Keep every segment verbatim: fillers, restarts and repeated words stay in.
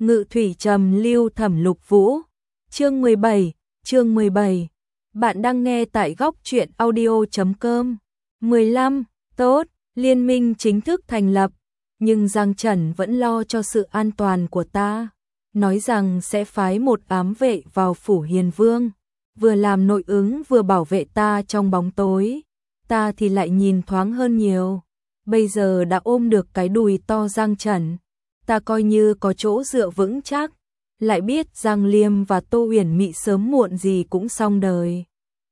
Ngự thủy trầm lưu thẩm lục vũ. Chương mười bảy, chương mười bảy. Bạn đang nghe tại góc truyện audio chấm com. mười lăm, tốt, liên minh chính thức thành lập, nhưng Giang Trần vẫn lo cho sự an toàn của ta, nói rằng sẽ phái một ám vệ vào phủ Hiền Vương, vừa làm nội ứng vừa bảo vệ ta trong bóng tối. Ta thì lại nhìn thoáng hơn nhiều, bây giờ đã ôm được cái đùi to Giang Trần, ta coi như có chỗ dựa vững chắc, lại biết Giang Liêm và Tô Uyển Mị sớm muộn gì cũng xong đời.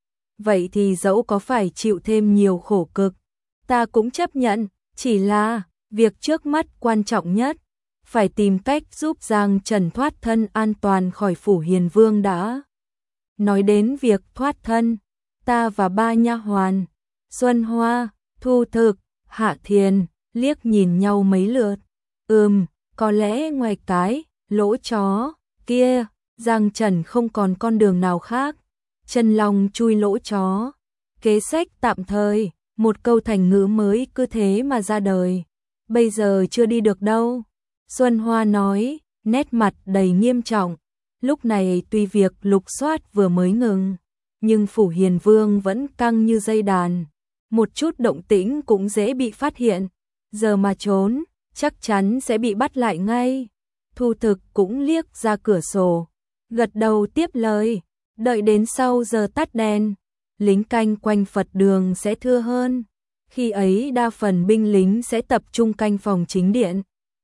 Vậy thì dẫu có phải chịu thêm nhiều khổ cực, ta cũng chấp nhận, chỉ là việc trước mắt quan trọng nhất, phải tìm cách giúp Giang Trần thoát thân an toàn khỏi phủ Hiền Vương đã. Nói đến việc thoát thân, ta và ba nha hoàn, Xuân Hoa, Thu Thực, Hạ Thiền, liếc nhìn nhau mấy lượt. Ừm, có lẽ ngoài cái lỗ chó kia, Giang Trần không còn con đường nào khác. Chân long chui lỗ chó. Kế sách tạm thời, một câu thành ngữ mới cứ thế mà ra đời. Bây giờ chưa đi được đâu. Xuân Hoa nói, nét mặt đầy nghiêm trọng. Lúc này tuy việc lục soát vừa mới ngừng, nhưng phủ Hiền Vương vẫn căng như dây đàn. Một chút động tĩnh cũng dễ bị phát hiện. Giờ mà trốn, chắc chắn sẽ bị bắt lại ngay. Thu Thực cũng liếc ra cửa sổ, gật đầu tiếp lời. Đợi đến sau giờ tắt đèn, lính canh quanh Phật đường sẽ thưa hơn. Khi ấy đa phần binh lính sẽ tập trung canh phòng chính điện,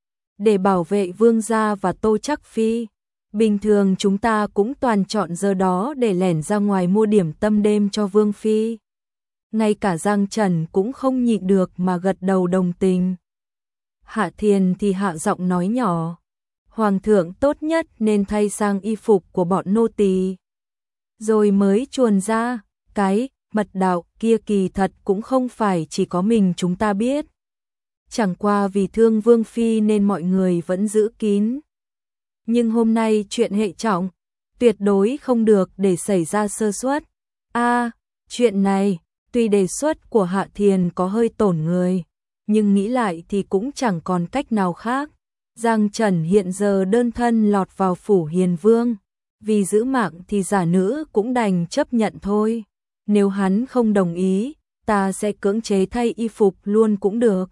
để bảo vệ vương gia và Tô Trắc Phi. Bình thường chúng ta cũng toàn chọn giờ đó để lẻn ra ngoài mua điểm tâm đêm cho vương phi. Ngay cả Giang Trần cũng không nhịn được mà gật đầu đồng tình. Hạ Thiền thì hạ giọng nói nhỏ, Hoàng thượng tốt nhất nên thay sang y phục của bọn nô tỳ, rồi mới chuồn ra. Cái mật đạo kia kỳ thật cũng không phải chỉ có mình chúng ta biết. Chẳng qua vì thương vương phi nên mọi người vẫn giữ kín. Nhưng hôm nay chuyện hệ trọng, tuyệt đối không được để xảy ra sơ suất. A, à, chuyện này, tuy đề xuất của Hạ Thiền có hơi tổn người, nhưng nghĩ lại thì cũng chẳng còn cách nào khác. Giang Trần hiện giờ đơn thân lọt vào phủ Hiền Vương, vì giữ mạng thì giả nữ cũng đành chấp nhận thôi. Nếu hắn không đồng ý, ta sẽ cưỡng chế thay y phục luôn cũng được.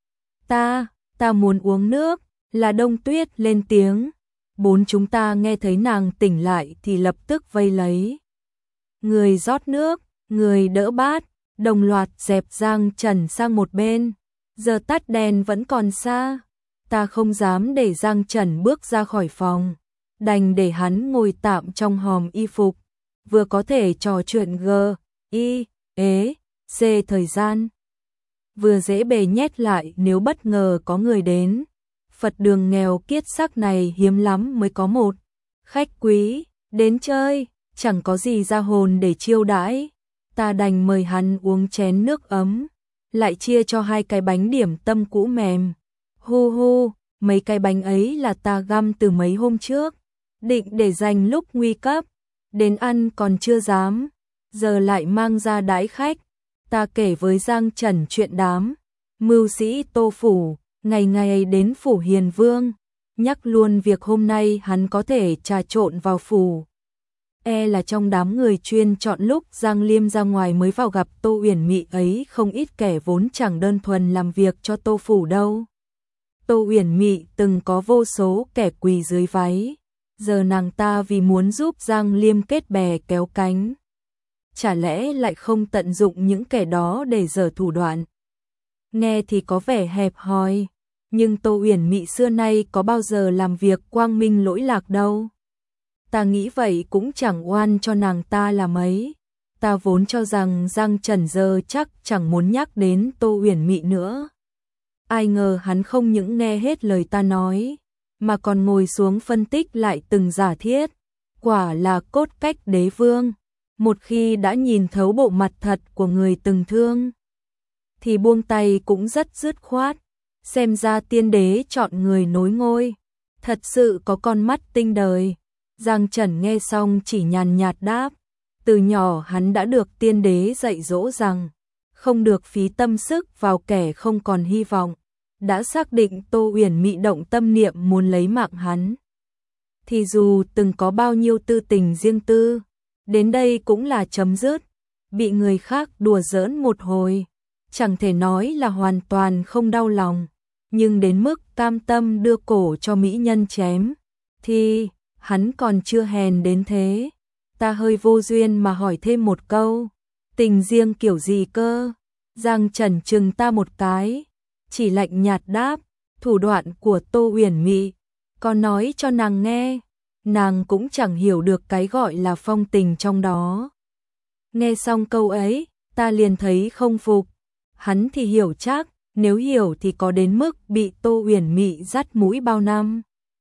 Ta, ta muốn uống nước, là Đông Tuyết lên tiếng. Bốn chúng ta nghe thấy nàng tỉnh lại thì lập tức vây lấy. Người rót nước, người đỡ bát, đồng loạt dẹp Giang Trần sang một bên. Giờ tắt đèn vẫn còn xa, ta không dám để Giang Trần bước ra khỏi phòng, đành để hắn ngồi tạm trong hòm y phục, vừa có thể trò chuyện g, y, ế, c thời gian, vừa dễ bề nhét lại nếu bất ngờ có người đến. Phật đường nghèo kiết xác này hiếm lắm mới có một khách quý đến chơi, chẳng có gì ra hồn để chiêu đãi. Ta đành mời hắn uống chén nước ấm, lại chia cho hai cái bánh điểm tâm cũ mềm. Hu hu, mấy cái bánh ấy là ta găm từ mấy hôm trước, định để dành lúc nguy cấp, đến ăn còn chưa dám, giờ lại mang ra đãi khách. Ta kể với Giang Trần chuyện đám mưu sĩ Tô phủ, ngày ngày đến phủ Hiền Vương, nhắc luôn việc hôm nay hắn có thể trà trộn vào phủ. E là trong đám người chuyên chọn lúc Giang Liêm ra ngoài mới vào gặp Tô Uyển Mị ấy không ít kẻ vốn chẳng đơn thuần làm việc cho Tô phủ đâu. Tô Uyển Mị từng có vô số kẻ quỳ dưới váy, giờ nàng ta vì muốn giúp Giang Liêm kết bè kéo cánh, chả lẽ lại không tận dụng những kẻ đó để giở thủ đoạn. Nghe thì có vẻ hẹp hòi, nhưng Tô Uyển Mị xưa nay có bao giờ làm việc quang minh lỗi lạc đâu. Ta nghĩ vậy cũng chẳng oan cho nàng ta là mấy. Ta vốn cho rằng Giang Trần giờ chắc chẳng muốn nhắc đến Tô Uyển Mị nữa. Ai ngờ hắn không những nghe hết lời ta nói, mà còn ngồi xuống phân tích lại từng giả thiết. Quả là cốt cách đế vương, một khi đã nhìn thấu bộ mặt thật của người từng thương, thì buông tay cũng rất dứt khoát. Xem ra tiên đế chọn người nối ngôi, thật sự có con mắt tinh đời. Giang Trần nghe xong chỉ nhàn nhạt đáp, từ nhỏ hắn đã được tiên đế dạy dỗ rằng không được phí tâm sức vào kẻ không còn hy vọng. Đã xác định Tô Uyển Mị động tâm niệm muốn lấy mạng hắn, thì dù từng có bao nhiêu tư tình riêng tư, đến đây cũng là chấm dứt, bị người khác đùa giỡn một hồi, chẳng thể nói là hoàn toàn không đau lòng, nhưng đến mức cam tâm đưa cổ cho mỹ nhân chém, thì hắn còn chưa hèn đến thế. Ta hơi vô duyên mà hỏi thêm một câu, tình riêng kiểu gì cơ? Giang Trần chừng ta một cái, chỉ lạnh nhạt đáp, thủ đoạn của Tô Uyển Mị, còn nói cho nàng nghe, nàng cũng chẳng hiểu được cái gọi là phong tình trong đó. Nghe xong câu ấy, ta liền thấy không phục, hắn thì hiểu chắc, nếu hiểu thì có đến mức bị Tô Uyển Mị dắt mũi bao năm.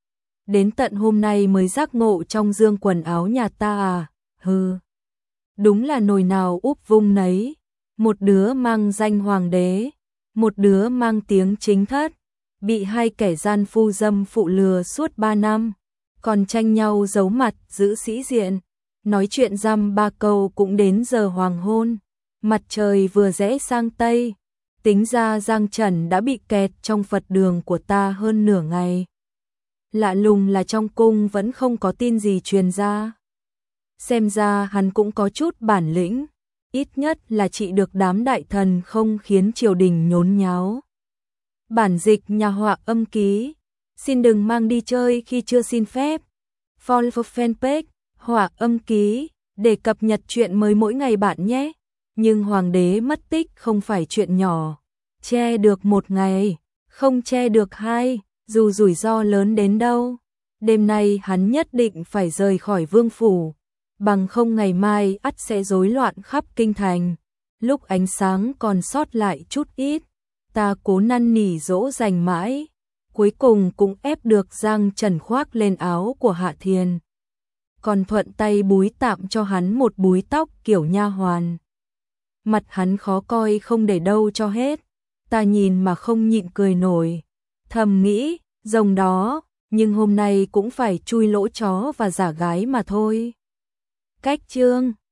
Đến tận hôm nay mới giác ngộ trong dương quần áo nhà ta à, hừ. Đúng là nồi nào úp vung nấy, một đứa mang danh hoàng đế, một đứa mang tiếng chính thất, bị hai kẻ gian phu dâm phụ lừa suốt ba năm, còn tranh nhau giấu mặt giữ sĩ diện, nói chuyện dăm ba câu cũng đến giờ hoàng hôn, mặt trời vừa rẽ sang tây, tính ra Giang Trần đã bị kẹt trong Phật đường của ta hơn nửa ngày. Lạ lùng là trong cung vẫn không có tin gì truyền ra. Xem ra hắn cũng có chút bản lĩnh, ít nhất là trị được đám đại thần không khiến triều đình nhốn nháo. Bản dịch nhà họa âm ký, xin đừng mang đi chơi khi chưa xin phép. Follow fanpage, họa âm ký, để cập nhật chuyện mới mỗi ngày bạn nhé. Nhưng hoàng đế mất tích không phải chuyện nhỏ, che được một ngày, không che được hai, dù rủi ro lớn đến đâu. Đêm nay hắn nhất định phải rời khỏi vương phủ, bằng không ngày mai ắt sẽ rối loạn khắp kinh thành. Lúc ánh sáng còn sót lại chút ít, ta cố năn nỉ dỗ dành mãi, cuối cùng cũng ép được Giang Trần khoác lên áo của Hạ Thiền, còn thuận tay búi tạm cho hắn một búi tóc kiểu nha hoàn. Mặt hắn khó coi không để đâu cho hết, ta nhìn mà không nhịn cười nổi, thầm nghĩ, rồng đó, nhưng hôm nay cũng phải chui lỗ chó và giả gái mà thôi. Cách chương